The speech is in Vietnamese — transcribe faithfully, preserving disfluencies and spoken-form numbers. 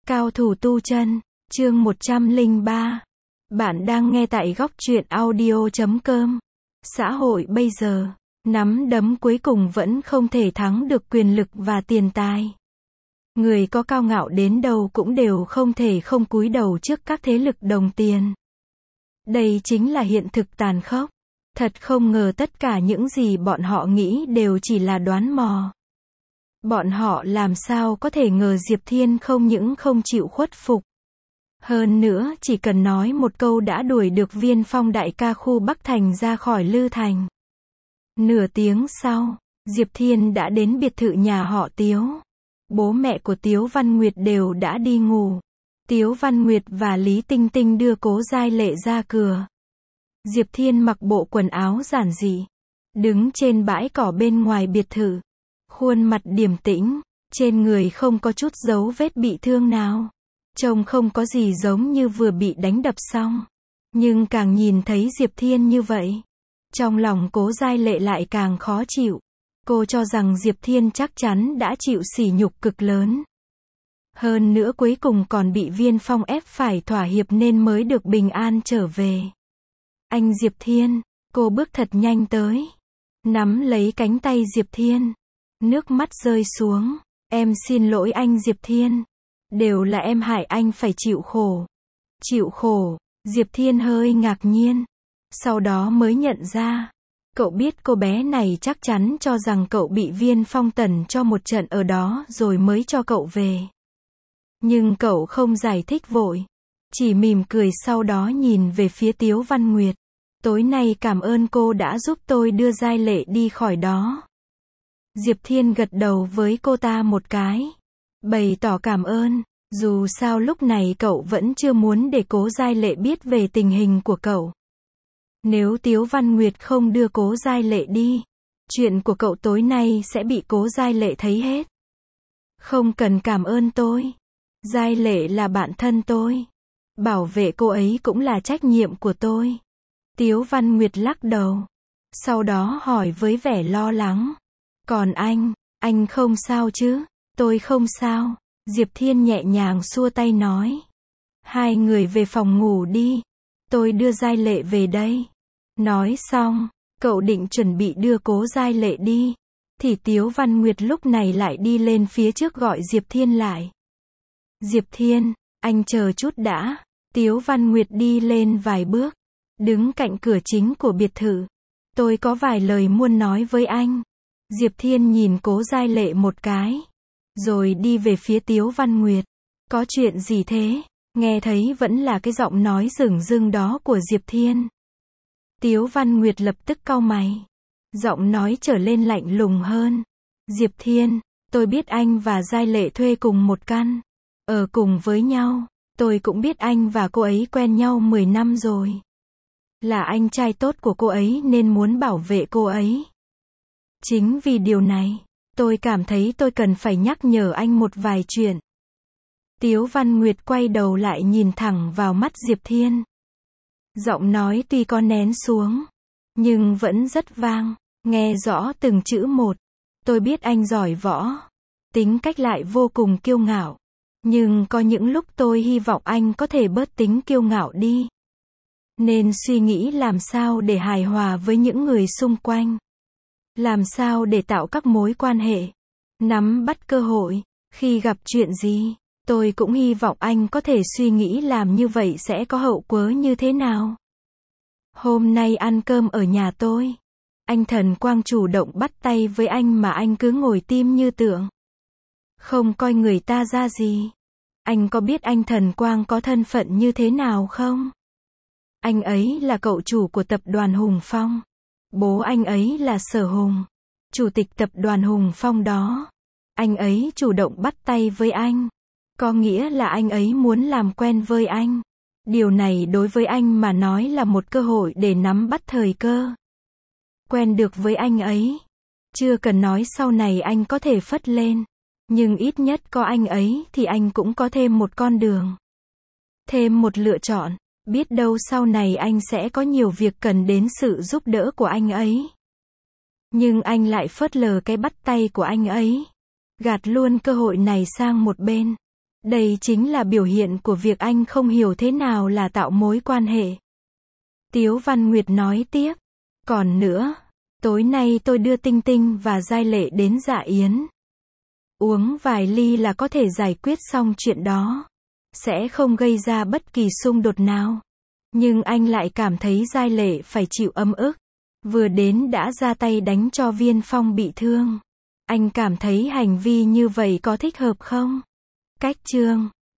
Cao thủ tu chân, chương một trăm lẻ ba. Bạn đang nghe tại góc truyện audio chấm com. Xã hội bây giờ, nắm đấm cuối cùng vẫn không thể thắng được quyền lực và tiền tài. Người có cao ngạo đến đâu cũng đều không thể không cúi đầu trước các thế lực đồng tiền. Đây chính là hiện thực tàn khốc. Thật không ngờ tất cả những gì bọn họ nghĩ đều chỉ là đoán mò. Bọn họ làm sao có thể ngờ Diệp Thiên không những không chịu khuất phục. Hơn nữa, chỉ cần nói một câu đã đuổi được Viên Phong đại ca khu Bắc Thành ra khỏi Lư Thành. Nửa tiếng sau, Diệp Thiên đã đến biệt thự nhà họ Tiếu. Bố mẹ của Tiếu Văn Nguyệt đều đã đi ngủ. Tiếu Văn Nguyệt và Lý Tinh Tinh đưa Cố Giai Lệ ra cửa. Diệp Thiên mặc bộ quần áo giản dị, đứng trên bãi cỏ bên ngoài biệt thự. Khuôn mặt điềm tĩnh, trên người không có chút dấu vết bị thương nào. Trông không có gì giống như vừa bị đánh đập xong. Nhưng càng nhìn thấy Diệp Thiên như vậy, trong lòng Cố Giai Lệ lại càng khó chịu. Cô cho rằng Diệp Thiên chắc chắn đã chịu sỉ nhục cực lớn. Hơn nữa cuối cùng còn bị Viên Phong ép phải thỏa hiệp nên mới được bình an trở về. Anh Diệp Thiên, cô bước thật nhanh tới, nắm lấy cánh tay Diệp Thiên. Nước mắt rơi xuống. Em xin lỗi anh Diệp Thiên. Đều là em hại anh phải chịu khổ. Chịu khổ. Diệp Thiên hơi ngạc nhiên. Sau đó mới nhận ra. Cậu biết cô bé này chắc chắn cho rằng cậu bị Viên Phong tẩn cho một trận ở đó rồi mới cho cậu về. Nhưng cậu không giải thích vội. Chỉ mỉm cười sau đó nhìn về phía Tiếu Văn Nguyệt. Tối nay cảm ơn cô đã giúp tôi đưa Giai Lệ đi khỏi đó. Diệp Thiên gật đầu với cô ta một cái. Bày tỏ cảm ơn. Dù sao lúc này cậu vẫn chưa muốn để Cố Giai Lệ biết về tình hình của cậu. Nếu Tiếu Văn Nguyệt không đưa Cố Giai Lệ đi, chuyện của cậu tối nay sẽ bị Cố Giai Lệ thấy hết. Không cần cảm ơn tôi. Giai Lệ là bạn thân tôi. Bảo vệ cô ấy cũng là trách nhiệm của tôi. Tiếu Văn Nguyệt lắc đầu. Sau đó hỏi với vẻ lo lắng. Còn anh, anh không sao chứ? Tôi không sao. Diệp Thiên nhẹ nhàng xua tay nói. Hai người về phòng ngủ đi. Tôi đưa Giai Lệ về đây. Nói xong, cậu định chuẩn bị đưa Cố Giai Lệ đi. Thì Tiếu Văn Nguyệt lúc này lại đi lên phía trước gọi Diệp Thiên lại. Diệp Thiên, anh chờ chút đã. Tiếu Văn Nguyệt đi lên vài bước, đứng cạnh cửa chính của biệt thự. Tôi có vài lời muốn nói với anh. Diệp Thiên nhìn Cố Giai Lệ một cái, rồi đi về phía Tiếu Văn Nguyệt. Có chuyện gì thế? Nghe thấy vẫn là cái giọng nói dửng dưng đó của Diệp Thiên. Tiếu Văn Nguyệt lập tức cau mày. Giọng nói trở lên lạnh lùng hơn. Diệp Thiên, tôi biết anh và Giai Lệ thuê cùng một căn, ở cùng với nhau. Tôi cũng biết anh và cô ấy quen nhau mười năm rồi. Là anh trai tốt của cô ấy nên muốn bảo vệ cô ấy. Chính vì điều này, tôi cảm thấy tôi cần phải nhắc nhở anh một vài chuyện. Tiếu Văn Nguyệt quay đầu lại nhìn thẳng vào mắt Diệp Thiên. Giọng nói tuy có nén xuống, nhưng vẫn rất vang, nghe rõ từng chữ một. Tôi biết anh giỏi võ, tính cách lại vô cùng kiêu ngạo. Nhưng có những lúc tôi hy vọng anh có thể bớt tính kiêu ngạo đi. Nên suy nghĩ làm sao để hài hòa với những người xung quanh. Làm sao để tạo các mối quan hệ. Nắm bắt cơ hội. Khi gặp chuyện gì, tôi cũng hy vọng anh có thể suy nghĩ làm như vậy sẽ có hậu quả như thế nào. Hôm nay ăn cơm ở nhà tôi. Anh Thần Quang chủ động bắt tay với anh mà anh cứ ngồi tim như tượng. Không coi người ta ra gì. Anh có biết anh Thần Quang có thân phận như thế nào không? Anh ấy là cậu chủ của tập đoàn Hùng Phong. Bố anh ấy là Sở Hùng, chủ tịch tập đoàn Hùng Phong đó. Anh ấy chủ động bắt tay với anh. Có nghĩa là anh ấy muốn làm quen với anh. Điều này đối với anh mà nói là một cơ hội để nắm bắt thời cơ. Quen được với anh ấy. Chưa cần nói sau này anh có thể phất lên. Nhưng ít nhất có anh ấy thì anh cũng có thêm một con đường. Thêm một lựa chọn. Biết đâu sau này anh sẽ có nhiều việc cần đến sự giúp đỡ của anh ấy. Nhưng anh lại phớt lờ cái bắt tay của anh ấy. Gạt luôn cơ hội này sang một bên. Đây chính là biểu hiện của việc anh không hiểu thế nào là tạo mối quan hệ. Tiếu Văn Nguyệt nói tiếp. Còn nữa, tối nay tôi đưa Tinh Tinh và Giai Lệ đến dạ yến. Uống vài ly là có thể giải quyết xong chuyện đó. Sẽ không gây ra bất kỳ xung đột nào. Nhưng anh lại cảm thấy Giai Lệ phải chịu ấm ức. Vừa đến đã ra tay đánh cho Viên Phong bị thương. Anh cảm thấy hành vi như vậy có thích hợp không? Cách chương